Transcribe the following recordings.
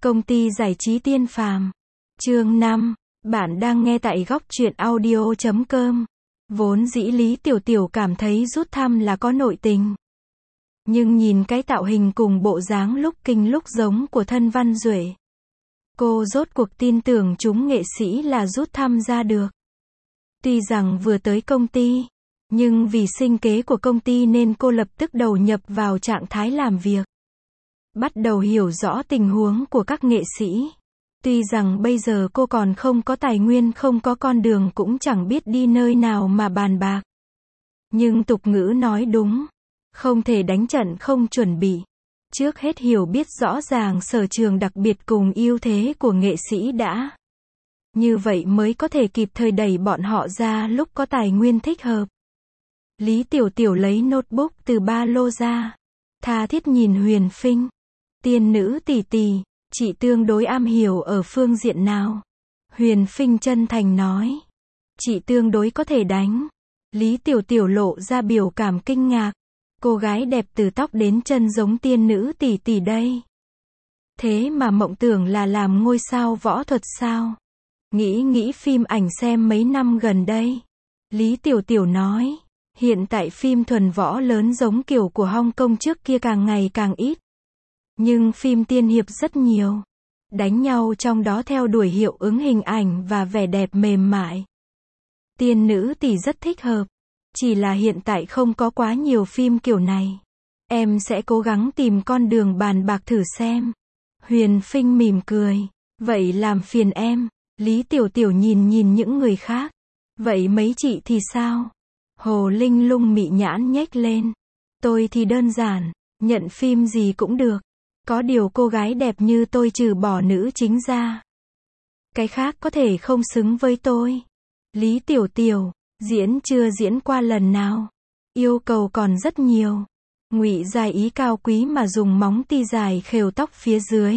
Công ty giải trí Tiên Phàm. Chương 5. Bạn đang nghe tại góc truyện audio.com. Vốn dĩ Lý Tiểu Tiểu cảm thấy rút thăm là có nội tình. Nhưng nhìn cái tạo hình cùng bộ dáng lúc kinh lúc giống của thân Văn Duệ, cô rốt cuộc tin tưởng chúng nghệ sĩ là rút thăm ra được. Tuy rằng vừa tới công ty, nhưng vì sinh kế của công ty nên cô lập tức đầu nhập vào trạng thái làm việc. Bắt đầu hiểu rõ tình huống của các nghệ sĩ. Tuy rằng bây giờ cô còn không có tài nguyên, không có con đường, cũng chẳng biết đi nơi nào mà bàn bạc. Nhưng tục ngữ nói đúng, không thể đánh trận không chuẩn bị. Trước hết hiểu biết rõ ràng sở trường đặc biệt cùng ưu thế của nghệ sĩ đã. Như vậy mới có thể kịp thời đẩy bọn họ ra lúc có tài nguyên thích hợp. Lý Tiểu Tiểu lấy notebook từ ba lô ra, tha thiết nhìn Huyền Phinh. Tiên nữ tỷ tỷ, chị tương đối am hiểu ở phương diện nào? Huyền Phinh chân thành nói. Chị tương đối có thể đánh. Lý Tiểu Tiểu lộ ra biểu cảm kinh ngạc. Cô gái đẹp từ tóc đến chân giống tiên nữ tỷ tỷ đây. Thế mà mộng tưởng là làm ngôi sao võ thuật sao? Nghĩ phim ảnh xem mấy năm gần đây. Lý Tiểu Tiểu nói. Hiện tại phim thuần võ lớn giống kiểu của Hong Kong trước kia càng ngày càng ít. Nhưng phim tiên hiệp rất nhiều. Đánh nhau trong đó theo đuổi hiệu ứng hình ảnh và vẻ đẹp mềm mại. Tiên nữ tỷ rất thích hợp. Chỉ là hiện tại không có quá nhiều phim kiểu này. Em sẽ cố gắng tìm con đường bàn bạc thử xem. Huyền Phinh mỉm cười. Vậy làm phiền em. Lý Tiểu Tiểu nhìn những người khác. Vậy mấy chị thì sao? Hồ Linh Lung mị nhãn nhếch lên. Tôi thì đơn giản, nhận phim gì cũng được. Có điều cô gái đẹp như tôi trừ bỏ nữ chính ra, cái khác có thể không xứng với tôi. Lý Tiểu Tiểu, diễn chưa diễn qua lần nào. Yêu cầu còn rất nhiều. Ngụy Dài Ý cao quý mà dùng móng ti dài khều tóc phía dưới.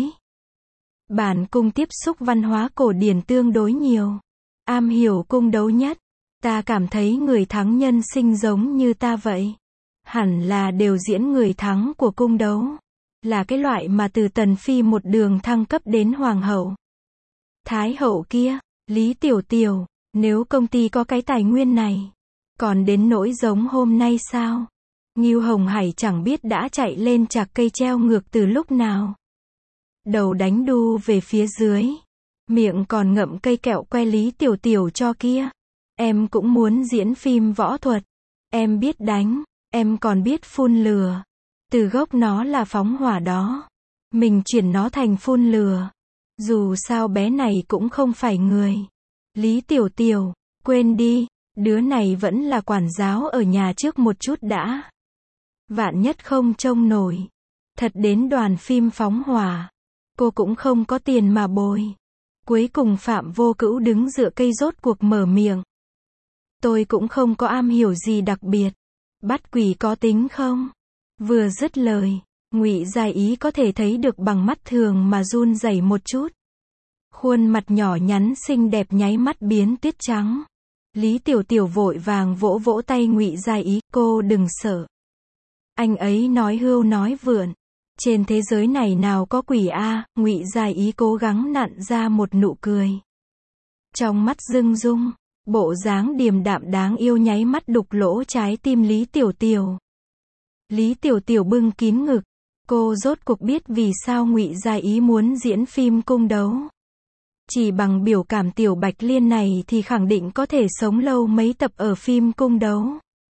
Bản cung tiếp xúc văn hóa cổ điển tương đối nhiều. Am hiểu cung đấu nhất. Ta cảm thấy người thắng nhân sinh giống như ta vậy. Hẳn là đều diễn người thắng của cung đấu. Là cái loại mà từ tần phi một đường thăng cấp đến hoàng hậu. Thái hậu kia, Lý Tiểu Tiểu, nếu công ty có cái tài nguyên này, còn đến nỗi giống hôm nay sao? Ngưu Hồng Hải chẳng biết đã chạy lên chạc cây treo ngược từ lúc nào. Đầu đánh đu về phía dưới, miệng còn ngậm cây kẹo que Lý Tiểu Tiểu cho kia. Em cũng muốn diễn phim võ thuật. Em biết đánh, em còn biết phun lửa. Từ gốc nó là phóng hỏa đó. Mình chuyển nó thành phun lửa. Dù sao bé này cũng không phải người. Lý Tiểu Tiểu, quên đi, đứa này vẫn là quản giáo ở nhà trước một chút đã. Vạn nhất không trông nổi. Thật đến đoàn phim phóng hỏa, cô cũng không có tiền mà bồi. Cuối cùng Phạm Vô Cữu đứng dựa cây rốt cuộc mở miệng. Tôi cũng không có am hiểu gì đặc biệt. Bắt quỷ có tính không? Vừa dứt lời, Ngụy Dài Ý có thể thấy được bằng mắt thường mà run rẩy một chút. Khuôn mặt nhỏ nhắn xinh đẹp nháy mắt biến tuyết trắng. Lý Tiểu Tiểu vội vàng vỗ vỗ tay Ngụy Dài Ý, cô đừng sợ. Anh ấy nói hưu nói vượn. Trên thế giới này nào có quỷ a? Ngụy Dài Ý cố gắng nặn ra một nụ cười. Trong mắt rưng rung, bộ dáng điềm đạm đáng yêu nháy mắt đục lỗ trái tim Lý Tiểu Tiểu. Lý Tiểu Tiểu bưng kín ngực. Cô rốt cuộc biết vì sao Ngụy Dài Ý muốn diễn phim cung đấu. Chỉ bằng biểu cảm Tiểu Bạch Liên này thì khẳng định có thể sống lâu mấy tập ở phim cung đấu.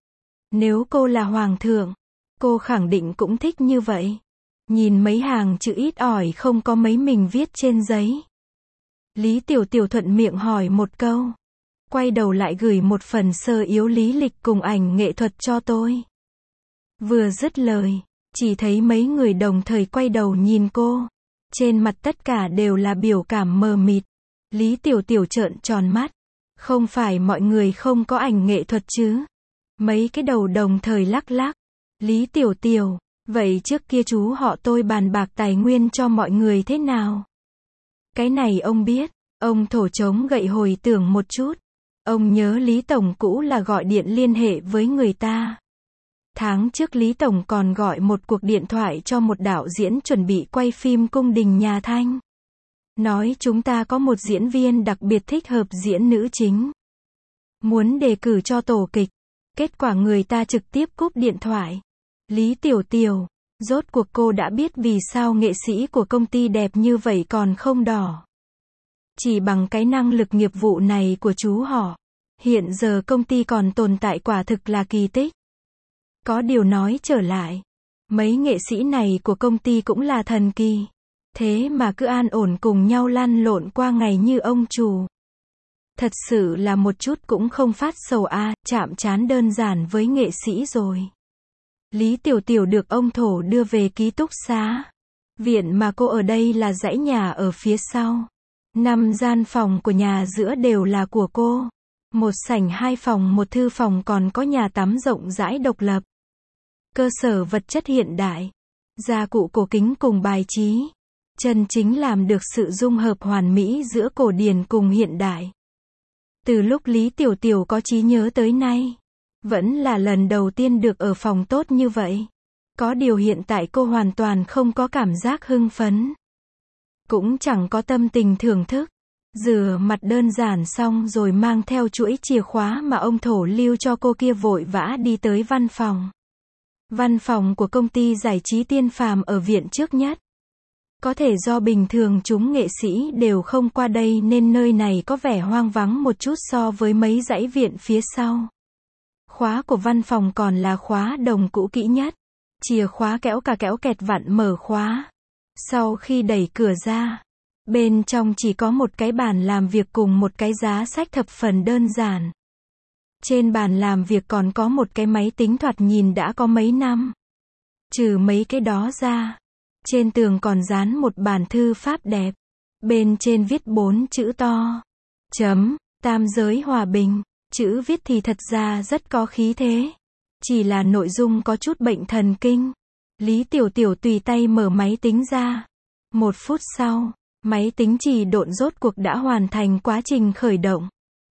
Nếu cô là hoàng thượng, cô khẳng định cũng thích như vậy. Nhìn mấy hàng chữ ít ỏi không có mấy mình viết trên giấy. Lý Tiểu Tiểu thuận miệng hỏi một câu. Quay đầu lại gửi một phần sơ yếu lý lịch cùng ảnh nghệ thuật cho tôi. Vừa dứt lời, chỉ thấy mấy người đồng thời quay đầu nhìn cô. Trên mặt tất cả đều là biểu cảm mờ mịt. Lý Tiểu Tiểu trợn tròn mắt. Không phải mọi người không có ảnh nghệ thuật chứ? Mấy cái đầu đồng thời lắc lắc. Lý Tiểu Tiểu, vậy trước kia chú họ tôi bàn bạc tài nguyên cho mọi người thế nào? Cái này ông biết. Ông thổ trống gậy hồi tưởng một chút. Ông nhớ Lý Tổng cũ là gọi điện liên hệ với người ta. Tháng trước Lý Tổng còn gọi một cuộc điện thoại cho một đạo diễn chuẩn bị quay phim Cung đình Nhà Thanh. nói chúng ta có một diễn viên đặc biệt thích hợp diễn nữ chính. Muốn đề cử cho tổ kịch. Kết quả người ta trực tiếp cúp điện thoại. Lý Tiểu Tiểu, rốt cuộc cô đã biết vì sao nghệ sĩ của công ty đẹp như vậy còn không đỏ. Chỉ bằng cái năng lực nghiệp vụ này của chú họ, hiện giờ công ty còn tồn tại quả thực là kỳ tích. Có điều nói trở lại, mấy nghệ sĩ này của công ty cũng là thần kỳ. Thế mà cứ an ổn cùng nhau lăn lộn qua ngày như ông chủ. Thật sự là một chút cũng không phát sầu a, chạm trán đơn giản với nghệ sĩ rồi. Lý Tiểu Tiểu được ông Thổ đưa về ký túc xá. Viện mà cô ở đây là dãy nhà ở phía sau. 5 gian phòng của nhà giữa đều là của cô. Một sảnh 2 phòng một thư phòng còn có nhà tắm rộng rãi độc lập. Cơ sở vật chất hiện đại. Gia cụ cổ kính cùng bài trí. Chân chính làm được sự dung hợp hoàn mỹ giữa cổ điển cùng hiện đại. Từ lúc Lý Tiểu Tiểu có trí nhớ tới nay, vẫn là lần đầu tiên được ở phòng tốt như vậy. Có điều hiện tại cô hoàn toàn không có cảm giác hưng phấn. Cũng chẳng có tâm tình thưởng thức. Rửa mặt đơn giản xong rồi mang theo chuỗi chìa khóa mà ông Thổ lưu cho cô kia vội vã đi tới văn phòng. Văn phòng của công ty giải trí Tiên Phàm ở viện trước nhất. Có thể do bình thường chúng nghệ sĩ đều không qua đây nên nơi này có vẻ hoang vắng một chút so với mấy dãy viện phía sau. Khóa của văn phòng còn là khóa đồng cũ kỹ nhất. Chìa khóa kéo cả kéo kẹt vặn mở khóa. Sau khi đẩy cửa ra, bên trong chỉ có một cái bàn làm việc cùng một cái giá sách thập phần đơn giản. Trên bàn làm việc còn có một cái máy tính thoạt nhìn đã có mấy năm. Trừ mấy cái đó ra, trên tường còn dán một bản thư pháp đẹp. Bên trên viết 4 chữ to. Chấm, tam giới hòa bình. Chữ viết thì thật ra rất có khí thế. Chỉ là nội dung có chút bệnh thần kinh. Lý Tiểu Tiểu tùy tay mở máy tính ra. 1 phút sau, máy tính chỉ độn rốt cuộc đã hoàn thành quá trình khởi động.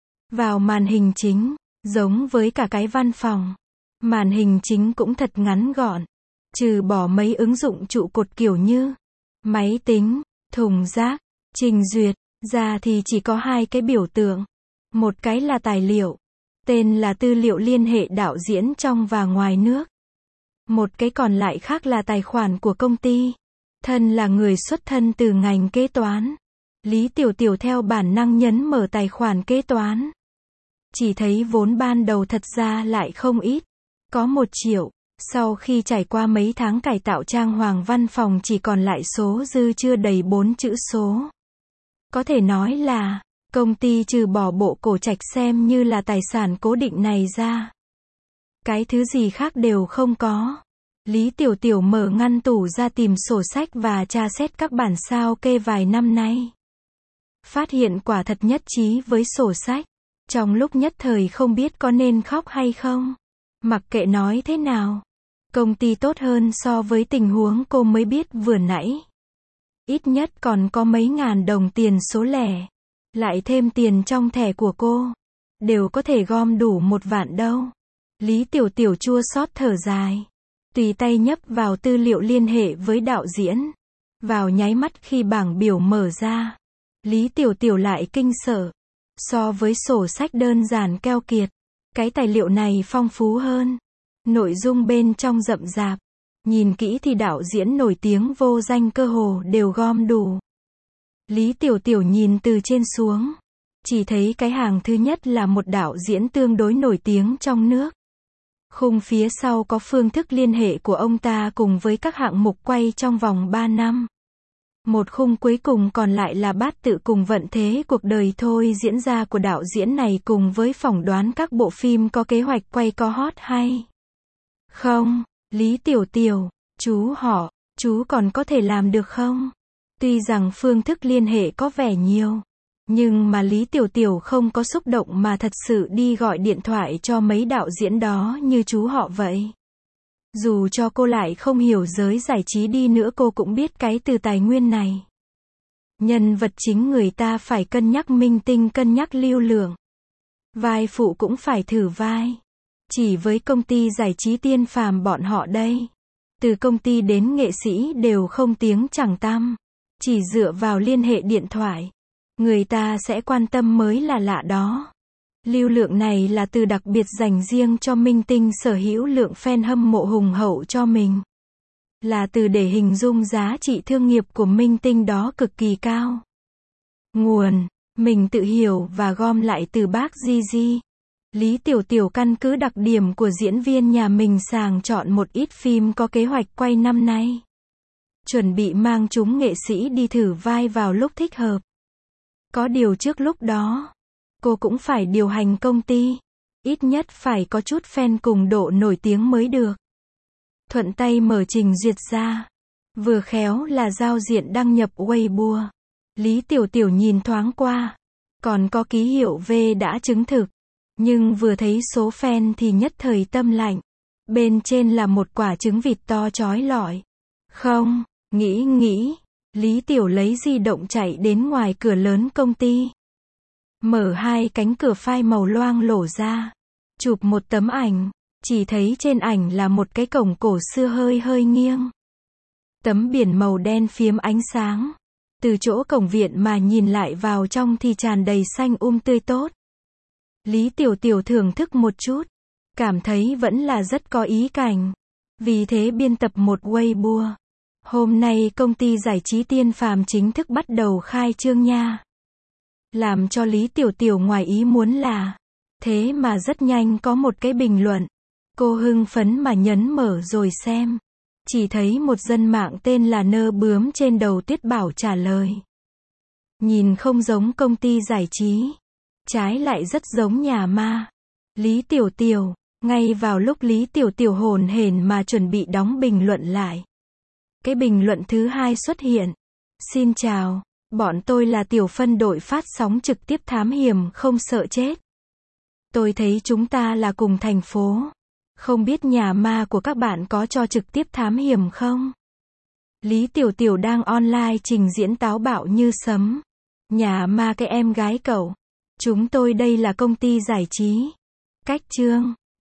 Vào màn hình chính, giống với cả cái văn phòng. Màn hình chính cũng thật ngắn gọn. Trừ bỏ mấy ứng dụng trụ cột kiểu như máy tính, thùng rác, trình duyệt, ra thì chỉ có 2 cái biểu tượng. Một cái là tài liệu, tên là tư liệu liên hệ đạo diễn trong và ngoài nước. Một cái còn lại khác là tài khoản của công ty. Thân là người xuất thân từ ngành kế toán. Lý Tiểu Tiểu theo bản năng nhấn mở tài khoản kế toán. Chỉ thấy vốn ban đầu thật ra lại không ít. Có 1 triệu. Sau khi trải qua mấy tháng cải tạo trang hoàng văn phòng chỉ còn lại số dư chưa đầy 4 chữ số. Có thể nói là, công ty trừ bỏ bộ cổ trạch xem như là tài sản cố định này ra. Cái thứ gì khác đều không có. Lý Tiểu Tiểu mở ngăn tủ ra tìm sổ sách và tra xét các bản sao kê vài năm nay. Phát hiện quả thật nhất trí với sổ sách. Trong lúc nhất thời không biết có nên khóc hay không. Mặc kệ nói thế nào. Công ty tốt hơn so với tình huống cô mới biết vừa nãy. Ít nhất còn có mấy ngàn đồng tiền số lẻ. Lại thêm tiền trong thẻ của cô. Đều có thể gom đủ 1 vạn đâu. Lý Tiểu Tiểu chua xót thở dài. Tùy tay nhấp vào tư liệu liên hệ với đạo diễn. Vào nháy mắt khi bảng biểu mở ra. Lý Tiểu Tiểu lại kinh sợ. So với sổ sách đơn giản keo kiệt. Cái tài liệu này phong phú hơn. Nội dung bên trong rậm rạp. Nhìn kỹ thì đạo diễn nổi tiếng vô danh cơ hồ đều gom đủ. Lý Tiểu Tiểu nhìn từ trên xuống. Chỉ thấy cái hàng thứ nhất là một đạo diễn tương đối nổi tiếng trong nước. Khung phía sau có phương thức liên hệ của ông ta cùng với các hạng mục quay trong vòng 3 năm. Một khung cuối cùng còn lại là bát tự cùng vận thế cuộc đời thôi diễn ra của đạo diễn này cùng với phỏng đoán các bộ phim có kế hoạch quay có hot hay không. Lý Tiểu Tiểu, chú còn có thể làm được không? Tuy rằng phương thức liên hệ có vẻ nhiều, nhưng mà Lý Tiểu Tiểu không có xúc động mà thật sự đi gọi điện thoại cho mấy đạo diễn đó như chú họ vậy. Dù cho cô lại không hiểu giới giải trí đi nữa cô cũng biết cái từ tài nguyên này. Nhân vật chính người ta phải cân nhắc minh tinh cân nhắc lưu lượng. Vai phụ cũng phải thử vai. Chỉ với công ty giải trí Tiên Phàm bọn họ đây. Từ công ty đến nghệ sĩ đều không tiếng chẳng tăm. Chỉ dựa vào liên hệ điện thoại, người ta sẽ quan tâm mới là lạ đó. Lưu lượng này là từ đặc biệt dành riêng cho minh tinh sở hữu lượng fan hâm mộ hùng hậu cho mình. Là từ để hình dung giá trị thương nghiệp của minh tinh đó cực kỳ cao. Nguồn, mình tự hiểu và gom lại từ bác Gigi. Lý Tiểu Tiểu căn cứ đặc điểm của diễn viên nhà mình sàng chọn một ít phim có kế hoạch quay năm nay. Chuẩn bị mang chúng nghệ sĩ đi thử vai vào lúc thích hợp. Có điều trước lúc đó, cô cũng phải điều hành công ty. Ít nhất phải có chút fan cùng độ nổi tiếng mới được. Thuận tay mở trình duyệt ra. Vừa khéo là giao diện đăng nhập Weibo. Lý Tiểu Tiểu nhìn thoáng qua. Còn có ký hiệu V đã chứng thực. Nhưng vừa thấy số fan thì nhất thời tâm lạnh. Bên trên là một quả trứng vịt to chói lọi. Không, nghĩ. Lý Tiểu lấy di động chạy đến ngoài cửa lớn công ty. Mở hai cánh cửa phai màu loang lổ ra. Chụp một tấm ảnh. Chỉ thấy trên ảnh là một cái cổng cổ xưa hơi nghiêng. Tấm biển màu đen phiếm ánh sáng. Từ chỗ cổng viện mà nhìn lại vào trong thì tràn đầy xanh tươi tốt. Lý Tiểu Tiểu thưởng thức một chút. Cảm thấy vẫn là rất có ý cảnh. Vì thế biên tập một Weibo. Hôm nay công ty giải trí Tiên Phàm chính thức bắt đầu khai trương nha. Làm cho Lý Tiểu Tiểu ngoài ý muốn là, thế mà rất nhanh có một cái bình luận. Cô hưng phấn mà nhấn mở rồi xem. Chỉ thấy một dân mạng tên là Nơ Bướm trên đầu Tuyết Bảo trả lời. Nhìn không giống công ty giải trí. Trái lại rất giống nhà ma. Lý Tiểu Tiểu, ngay vào lúc Lý Tiểu Tiểu hồn hển mà chuẩn bị đóng bình luận lại. Cái bình luận thứ hai xuất hiện. Xin chào, bọn tôi là tiểu phân đội phát sóng trực tiếp thám hiểm không sợ chết. Tôi thấy chúng ta là cùng thành phố. Không biết nhà ma của các bạn có cho trực tiếp thám hiểm không? Lý Tiểu Tiểu đang online trình diễn táo bạo như sấm. Nhà ma cái em gái cậu. Chúng tôi đây là công ty giải trí. Cách chương.